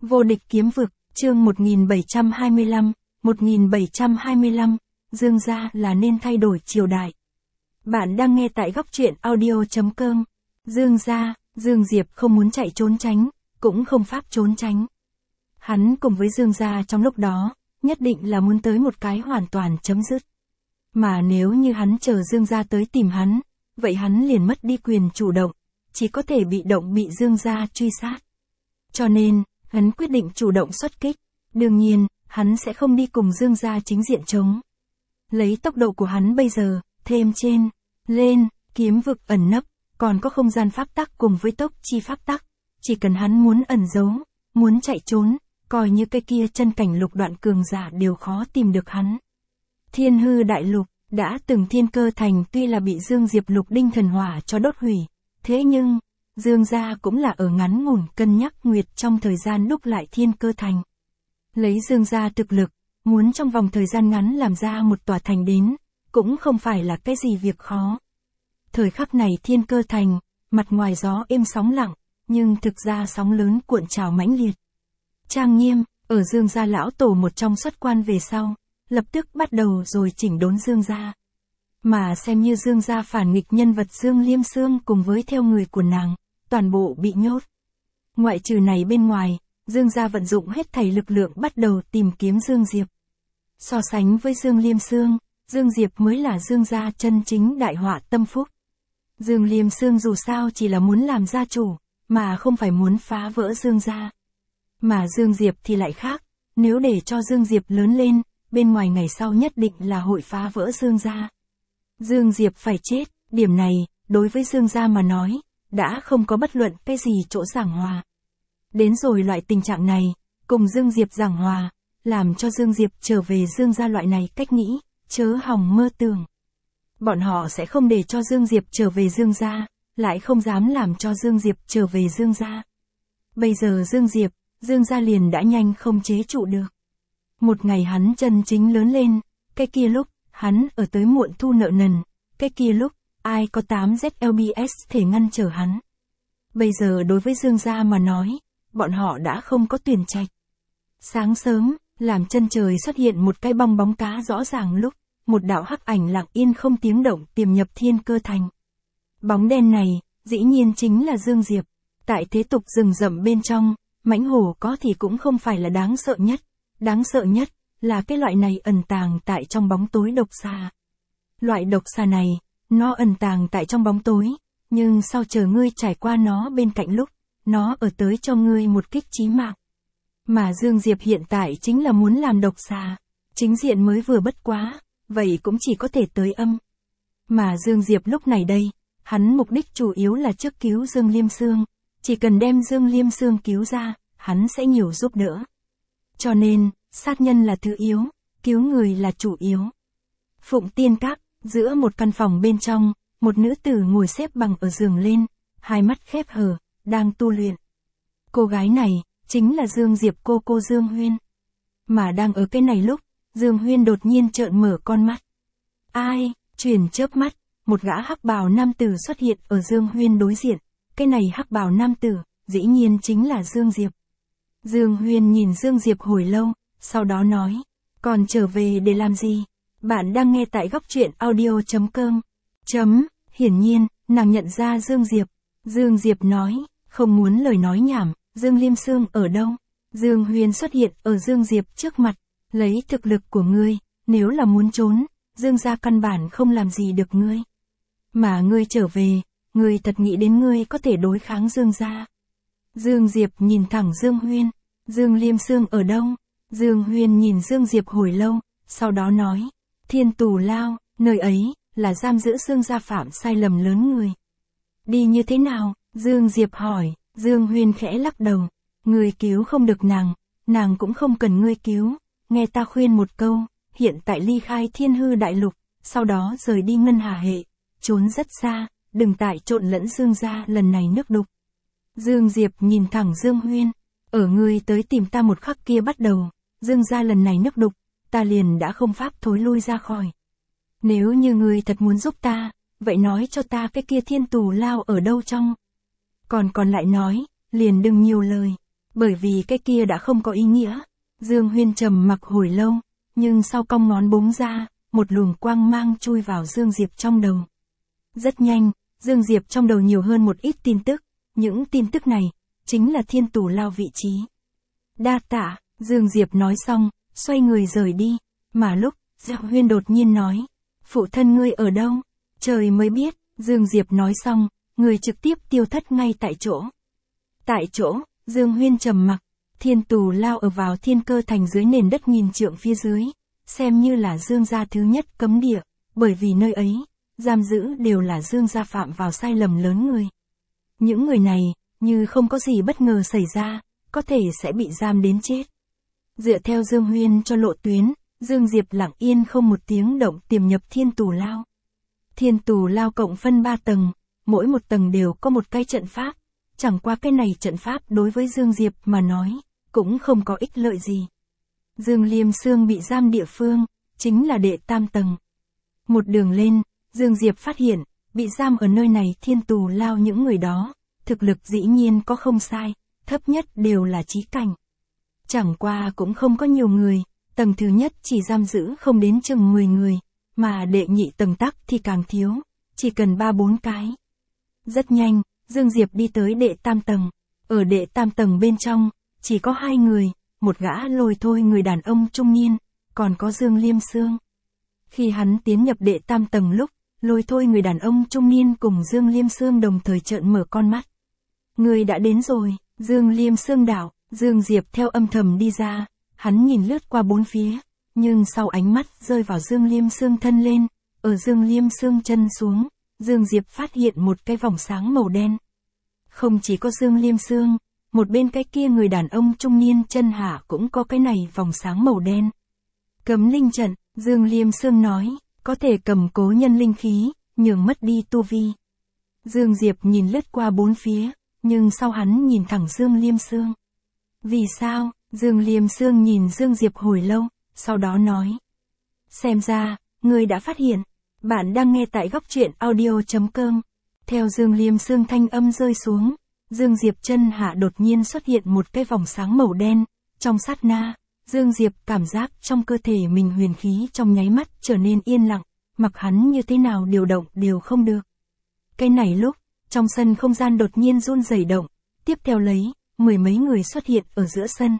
Vô địch kiếm vực, chương 1725, Dương gia là nên thay đổi triều đại. Bạn đang nghe tại góc truyện audio.com. Dương gia, Dương Diệp không muốn chạy trốn tránh, cũng không pháp trốn tránh. Hắn cùng với Dương gia trong lúc đó, nhất định là muốn tới một cái hoàn toàn chấm dứt. Mà nếu như hắn chờ Dương gia tới tìm hắn, vậy hắn liền mất đi quyền chủ động, chỉ có thể bị động bị Dương gia truy sát. Cho nên, hắn quyết định chủ động xuất kích, đương nhiên, hắn sẽ không đi cùng Dương gia chính diện chống. Lấy tốc độ của hắn bây giờ, thêm lên, kiếm vực ẩn nấp, còn có không gian pháp tắc cùng với tốc chi pháp tắc, chỉ cần hắn muốn ẩn giấu, muốn chạy trốn, coi như cái kia chân cảnh lục đoạn cường giả đều khó tìm được hắn. Thiên hư đại lục, đã từng Thiên Cơ Thành tuy là bị Dương Diệp lục đinh thần hỏa cho đốt hủy, thế nhưng, Dương gia cũng là ở ngắn ngủn cân nhắc nguyệt trong thời gian đúc lại Thiên Cơ Thành. Lấy Dương gia thực lực, muốn trong vòng thời gian ngắn làm ra một tòa thành đến, cũng không phải là cái gì việc khó. Thời khắc này Thiên Cơ Thành, mặt ngoài gió êm sóng lặng, nhưng thực ra sóng lớn cuộn trào mãnh liệt. Trang nghiêm, ở Dương gia lão tổ một trong xuất quan về sau, lập tức bắt đầu rồi chỉnh đốn Dương gia. Mà xem như Dương gia phản nghịch nhân vật Dương Liêm Sương cùng với theo người của nàng, toàn bộ bị nhốt. Ngoại trừ này bên ngoài, Dương gia vận dụng hết thảy lực lượng bắt đầu tìm kiếm Dương Diệp. So sánh với Dương Liêm Sương, Dương Diệp mới là Dương gia chân chính đại họa tâm phúc. Dương Liêm Sương dù sao chỉ là muốn làm gia chủ, mà không phải muốn phá vỡ Dương gia. Mà Dương Diệp thì lại khác, nếu để cho Dương Diệp lớn lên, bên ngoài ngày sau nhất định là hội phá vỡ Dương gia. Dương Diệp phải chết, điểm này, đối với Dương gia mà nói, đã không có bất luận cái gì chỗ giảng hòa. Đến rồi loại tình trạng này, cùng Dương Diệp giảng hòa, làm cho Dương Diệp trở về Dương gia loại này cách nghĩ, chớ hòng mơ tưởng. Bọn họ sẽ không để cho Dương Diệp trở về Dương gia, lại không dám làm cho Dương Diệp trở về Dương gia. Bây giờ Dương gia liền đã nhanh không chế trụ được. Một ngày hắn chân chính lớn lên, cái kia lúc, hắn ở tới muộn thu nợ nần, cái kia lúc, ai có 8ZLBS thể ngăn trở hắn. Bây giờ đối với Dương gia mà nói, bọn họ đã không có tuyển trạch. Sáng sớm, làm chân trời xuất hiện một cái bong bóng cá rõ ràng lúc, một đạo hắc ảnh lặng yên không tiếng động tiềm nhập Thiên Cơ Thành. Bóng đen này, dĩ nhiên chính là Dương Diệp. Tại thế tục rừng rậm bên trong, mãnh hổ có thì cũng không phải là đáng sợ nhất. Đáng sợ nhất, là cái loại này ẩn tàng tại trong bóng tối độc xà. Loại độc xà này, nó ẩn tàng tại trong bóng tối, nhưng sau chờ ngươi trải qua nó bên cạnh lúc, nó ở tới cho ngươi một kích chí mạng. Mà Dương Diệp hiện tại chính là muốn làm độc xà, chính diện mới vừa bất quá, vậy cũng chỉ có thể tới âm. Mà Dương Diệp lúc này đây, hắn mục đích chủ yếu là trước cứu Dương Liêm Sương, chỉ cần đem Dương Liêm Sương cứu ra, hắn sẽ nhiều giúp đỡ. Cho nên, sát nhân là thứ yếu, cứu người là chủ yếu. Phụng Tiên Các, giữa một căn phòng bên trong, một nữ tử ngồi xếp bằng ở giường lên, hai mắt khép hờ, đang tu luyện. Cô gái này, chính là Dương Diệp cô Dương Huyên. Mà đang ở cái này lúc, Dương Huyên đột nhiên trợn mở con mắt. Ai, chuyển chớp mắt, một gã hắc bào nam tử xuất hiện ở Dương Huyên đối diện. Cái này hắc bào nam tử, dĩ nhiên chính là Dương Diệp. Dương Huyên nhìn Dương Diệp hồi lâu, sau đó nói, còn trở về để làm gì? Bạn đang nghe tại góc truyện audio.com. Hiển nhiên, nàng nhận ra Dương Diệp. Dương Diệp nói, không muốn lời nói nhảm, Dương Liêm Sương ở đâu? Dương Huyên xuất hiện ở Dương Diệp trước mặt, lấy thực lực của ngươi, nếu là muốn trốn, Dương gia căn bản không làm gì được ngươi. Mà ngươi trở về, ngươi thật nghĩ đến ngươi có thể đối kháng Dương gia. Dương Diệp nhìn thẳng Dương Huyên, Dương Liêm Sương ở đâu? Dương Huyên nhìn Dương Diệp hồi lâu, sau đó nói, Thiên Tù Lao, nơi ấy, là giam giữ Dương gia phạm sai lầm lớn người. Đi như thế nào? Dương Diệp hỏi. Dương Huyên khẽ lắc đầu, ngươi cứu không được nàng cũng không cần ngươi cứu, nghe ta khuyên một câu, hiện tại ly khai Thiên Hư đại lục, sau đó rời đi Ngân Hà hệ, trốn rất xa, đừng tại trộn lẫn Dương gia lần này nước đục. Dương Diệp nhìn thẳng Dương Huyên, ở ngươi tới tìm ta một khắc kia bắt đầu, Dương gia lần này nước đục, ta liền đã không pháp thối lui ra khỏi. Nếu như ngươi thật muốn giúp ta, vậy nói cho ta cái kia Thiên Tù Lao ở đâu trong. Còn lại nói, liền đừng nhiều lời. Bởi vì cái kia đã không có ý nghĩa. Dương Huyên trầm mặc hồi lâu, nhưng sau cong ngón búng ra, một luồng quang mang chui vào Dương Diệp trong đầu. Rất nhanh, Dương Diệp trong đầu nhiều hơn một ít tin tức, những tin tức này, chính là thiên tù lao vị trí. Đa tạ, Dương Diệp nói xong, xoay người rời đi, mà lúc, Dương Huyên đột nhiên nói, phụ thân ngươi ở đâu? Trời mới biết, Dương Diệp nói xong, người trực tiếp tiêu thất ngay tại chỗ. Tại chỗ, Dương Huyên trầm mặc, thiên tù lao ở vào Thiên Cơ Thành dưới nền đất nghìn trượng phía dưới, xem như là Dương gia thứ nhất cấm địa, bởi vì nơi ấy, giam giữ đều là Dương gia phạm vào sai lầm lớn người. Những người này, như không có gì bất ngờ xảy ra, có thể sẽ bị giam đến chết. Dựa theo Dương Huyên cho lộ tuyến, Dương Diệp lặng yên không một tiếng động tiềm nhập thiên tù lao. Thiên tù lao cộng phân 3 tầng, mỗi một tầng đều có một cái trận pháp, chẳng qua cái này trận pháp đối với Dương Diệp mà nói, cũng không có ích lợi gì. Dương Liêm Xương bị giam địa phương, chính là đệ tam tầng. Một đường lên, Dương Diệp phát hiện, bị giam ở nơi này thiên tù lao những người đó, thực lực dĩ nhiên có không sai, thấp nhất đều là chí cảnh. Chẳng qua cũng không có nhiều người, tầng thứ nhất chỉ giam giữ không đến chừng 10 người, mà đệ nhị tầng tắc thì càng thiếu, chỉ cần 3-4 cái. Rất nhanh, Dương Diệp đi tới đệ tam tầng, ở đệ tam tầng bên trong, chỉ có 2 người, một gã lôi thôi người đàn ông trung niên, còn có Dương Liêm Xương. Khi hắn tiến nhập đệ tam tầng lúc, lôi thôi người đàn ông trung niên cùng Dương Liêm Xương đồng thời trợn mở con mắt. Người đã đến rồi, Dương Liêm Xương đạo, Dương Diệp theo âm thầm đi ra, hắn nhìn lướt qua bốn phía, nhưng sau ánh mắt rơi vào Dương Liêm Xương thân lên, ở Dương Liêm Xương chân xuống, Dương Diệp phát hiện một cái vòng sáng màu đen. Không chỉ có Dương Liêm Xương, một bên cái kia người đàn ông trung niên chân hạ cũng có cái này vòng sáng màu đen. Cấm linh trận, Dương Liêm Xương nói, có thể cầm cố nhân linh khí, nhường mất đi tu vi. Dương Diệp nhìn lướt qua bốn phía, nhưng sau hắn nhìn thẳng Dương Liêm Xương. Vì sao? Dương Liêm Xương nhìn Dương Diệp hồi lâu, sau đó nói. Xem ra, ngươi đã phát hiện, bạn đang nghe tại góc truyện audio.com. Theo Dương Liêm Xương thanh âm rơi xuống, Dương Diệp chân hạ đột nhiên xuất hiện một cái vòng sáng màu đen, trong sát na, Dương Diệp cảm giác trong cơ thể mình huyền khí trong nháy mắt trở nên yên lặng, mặc hắn như thế nào điều động đều không được. Cái này lúc, trong sân không gian đột nhiên run rẩy động, tiếp theo lấy, 10 mấy người xuất hiện ở giữa sân.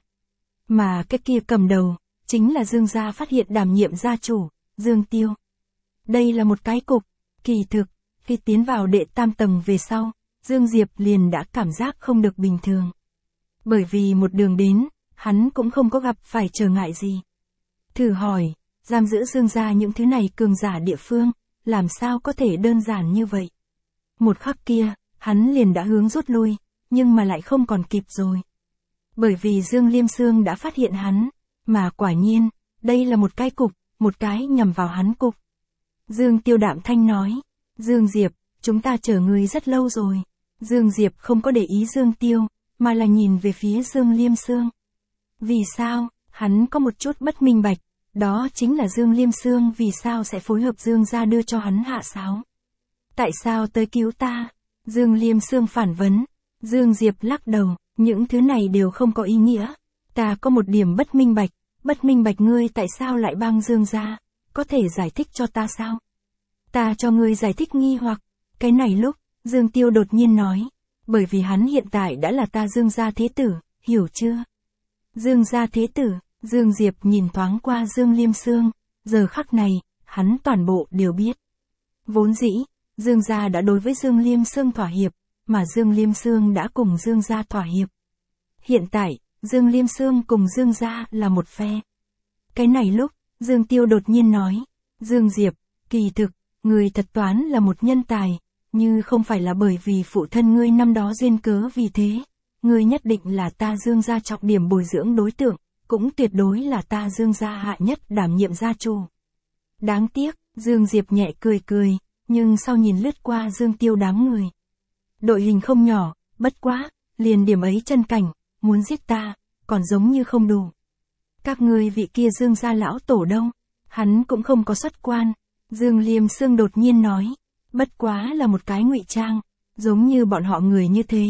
Mà cái kia cầm đầu, chính là Dương gia phát hiện đảm nhiệm gia chủ, Dương Tiêu. Đây là một cái cục, kỳ thực, khi tiến vào đệ tam tầng về sau, Dương Diệp liền đã cảm giác không được bình thường. Bởi vì một đường đến, hắn cũng không có gặp phải trở ngại gì. Thử hỏi, giam giữ Dương gia những thứ này cường giả địa phương, làm sao có thể đơn giản như vậy? Một khắc kia, hắn liền đã hướng rút lui, nhưng mà lại không còn kịp rồi. Bởi vì Dương Liêm Xương đã phát hiện hắn, mà quả nhiên, đây là một cái cục, một cái nhằm vào hắn cục. Dương Tiêu đạm thanh nói, Dương Diệp, chúng ta chờ ngươi rất lâu rồi. Dương Diệp không có để ý Dương Tiêu, mà là nhìn về phía Dương Liêm Xương. Vì sao? Hắn có một chút bất minh bạch, đó chính là Dương Liêm Xương vì sao sẽ phối hợp Dương gia đưa cho hắn hạ sáo. Tại sao tới cứu ta? Dương Liêm Xương phản vấn. Dương Diệp lắc đầu, những thứ này đều không có ý nghĩa. Ta có một điểm bất minh bạch ngươi tại sao lại bang Dương gia, có thể giải thích cho ta sao? Ta cho ngươi giải thích nghi hoặc, cái này lúc, Dương Tiêu đột nhiên nói, bởi vì hắn hiện tại đã là ta Dương gia thế tử, hiểu chưa? Dương gia thế tử, Dương Diệp nhìn thoáng qua Dương Liêm Xương, giờ khắc này, hắn toàn bộ đều biết. Vốn dĩ, Dương gia đã đối với Dương Liêm Xương thỏa hiệp, mà Dương Liêm Xương đã cùng Dương gia thỏa hiệp. Hiện tại, Dương Liêm Xương cùng Dương gia là một phe. Cái này lúc, Dương Tiêu đột nhiên nói, Dương Diệp, kỳ thực, người thật toán là một nhân tài, như không phải là bởi vì phụ thân ngươi năm đó duyên cớ vì thế, ngươi nhất định là ta Dương gia trọng điểm bồi dưỡng đối tượng, cũng tuyệt đối là ta Dương gia hạ nhất đảm nhiệm gia chủ. Đáng tiếc, Dương Diệp nhẹ cười cười, nhưng sau nhìn lướt qua Dương Tiêu đám người. Đội hình không nhỏ, bất quá, liền điểm ấy chân cảnh, muốn giết ta, còn giống như không đủ. Các ngươi vị kia Dương gia lão tổ đâu? Hắn cũng không có xuất quan. Dương Liêm Xương đột nhiên nói, bất quá là một cái ngụy trang, giống như bọn họ người như thế,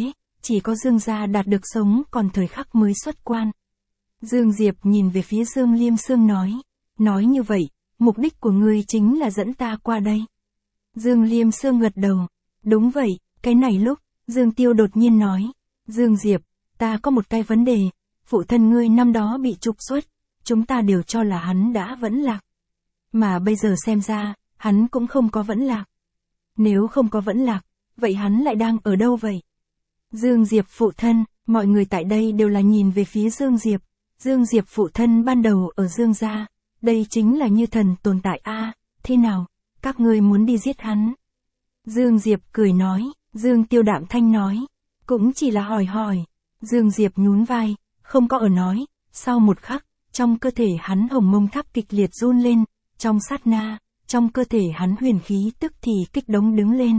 chỉ có Dương gia đạt được sống còn thời khắc mới xuất quan. Dương Diệp nhìn về phía Dương Liêm Sương nói như vậy, mục đích của ngươi chính là dẫn ta qua đây. Dương Liêm Sương gật đầu, đúng vậy, cái này lúc, Dương Tiêu đột nhiên nói, Dương Diệp, ta có một cái vấn đề, phụ thân ngươi năm đó bị trục xuất, chúng ta đều cho là hắn đã vẫn lạc. Mà bây giờ xem ra, hắn cũng không có vẫn lạc. Nếu không có vẫn lạc, vậy hắn lại đang ở đâu vậy? Dương Diệp phụ thân, mọi người tại đây đều là nhìn về phía Dương Diệp. Dương Diệp phụ thân ban đầu ở Dương gia, đây chính là như thần tồn tại a, thế nào, các ngươi muốn đi giết hắn? Dương Diệp cười nói, Dương Tiêu đạm thanh nói, cũng chỉ là hỏi. Dương Diệp nhún vai, không có ở nói, sau một khắc, trong cơ thể hắn hồng mông tháp kịch liệt run lên, trong sát na, trong cơ thể hắn huyền khí tức thì kích đống đứng lên.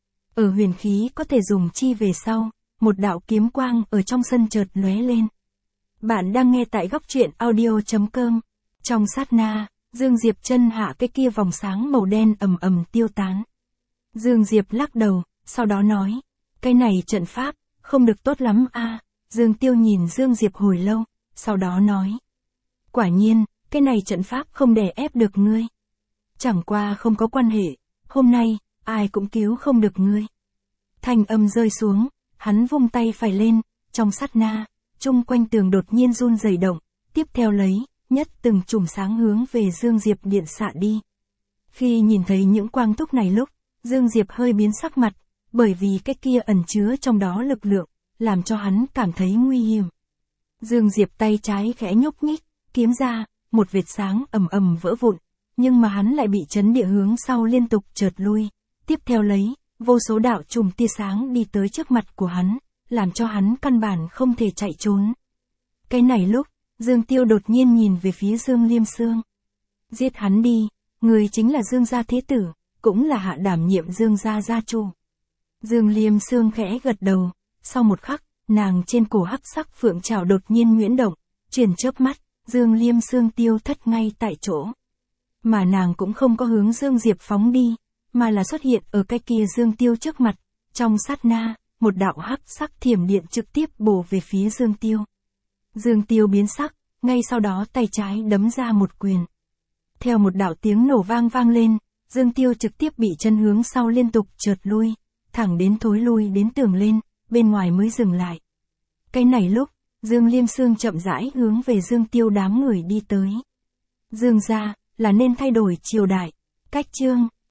Ở huyền khí có thể dùng chi về sau, một đạo kiếm quang ở trong sân chợt lóe lên. Bạn đang nghe tại góc truyện audio.com. Trong sát na, Dương Diệp chân hạ cái kia vòng sáng màu đen ầm ầm tiêu tán. Dương Diệp lắc đầu, sau đó nói, cái này trận pháp, không được tốt lắm a. Dương Tiêu nhìn Dương Diệp hồi lâu, sau đó nói, quả nhiên, cái này trận pháp không đè ép được ngươi. Chẳng qua không có quan hệ, hôm nay, ai cũng cứu không được ngươi. Thanh âm rơi xuống, hắn vung tay phải lên, trong sát na, chung quanh tường đột nhiên run rẩy động, tiếp theo lấy, nhất từng chùm sáng hướng về Dương Diệp điện xạ đi. Khi nhìn thấy những quang túc này lúc, Dương Diệp hơi biến sắc mặt, bởi vì cái kia ẩn chứa trong đó lực lượng, làm cho hắn cảm thấy nguy hiểm. Dương Diệp tay trái khẽ nhúc nhích, kiếm ra, một vệt sáng ầm ầm vỡ vụn, nhưng mà hắn lại bị chấn địa hướng sau liên tục chợt lui. Tiếp theo lấy, vô số đạo chùm tia sáng đi tới trước mặt của hắn, làm cho hắn căn bản không thể chạy trốn. Cái này lúc, Dương Tiêu đột nhiên nhìn về phía Dương Liêm Sương. Giết hắn đi, người chính là Dương gia thế tử, cũng là hạ đảm nhiệm Dương gia gia chủ. Dương Liêm Sương khẽ gật đầu, sau một khắc, nàng trên cổ hắc sắc phượng trảo đột nhiên nhuyễn động, chuyển chớp mắt, Dương Liêm Sương tiêu thất ngay tại chỗ. Mà nàng cũng không có hướng Dương Diệp phóng đi, mà là xuất hiện ở cái kia Dương Tiêu trước mặt, trong sát na, một đạo hắc sắc thiểm điện trực tiếp bổ về phía Dương Tiêu. Dương Tiêu biến sắc, ngay sau đó tay trái đấm ra một quyền. Theo một đạo tiếng nổ vang lên, Dương Tiêu trực tiếp bị chân hướng sau liên tục chợt lui, thẳng đến thối lui đến tường lên, bên ngoài mới dừng lại. Cái này lúc, Dương Liêm Sương chậm rãi hướng về Dương Tiêu đám người đi tới. Dương gia, là nên thay đổi triều đại. Cách chương